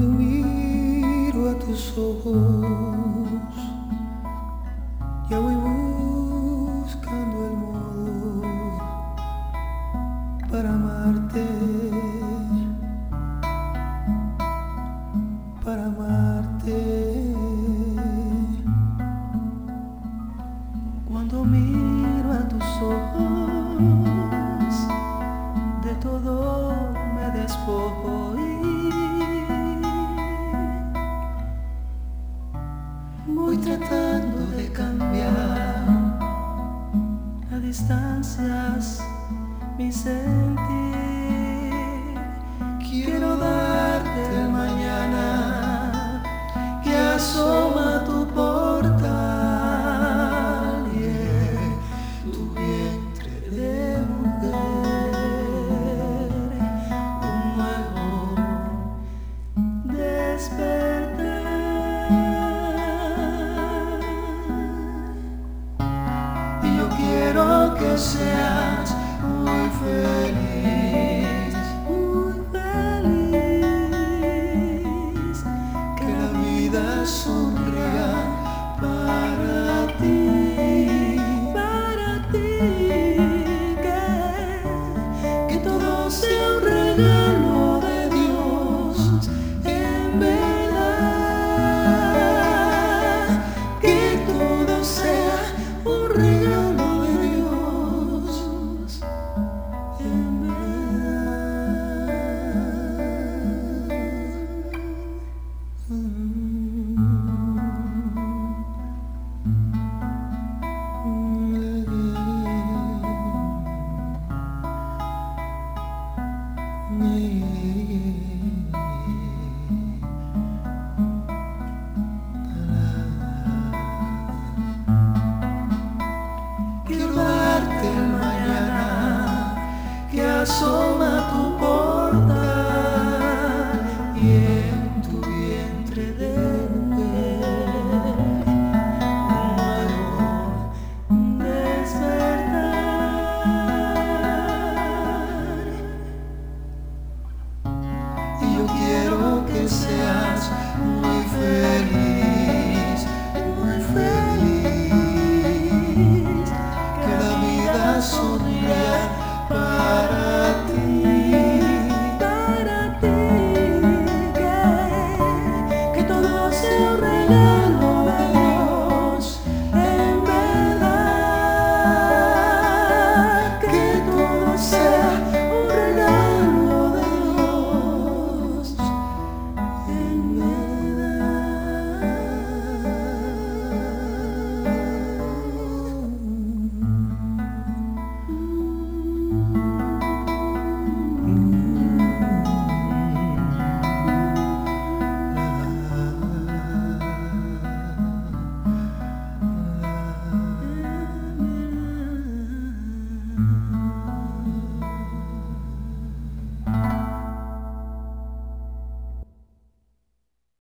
Cuando miro a tus ojos, ya voy buscando el modo para amarte, para amarte. Cuando miro a tus ojos, de todo me despojo y voy tratando de cambiar a distancias mi sentir. Quiero darte el mañana que asoma a tu portal y tu vientre de mujer, un nuevo despertar. Y yo quiero que seas muy feliz, muy feliz, que la vida sonría para ti, que todo sea un regalo de Dios, en verdad, que todo sea un regalo de Dios, en quiero darte el mañana que asoma a tu portal.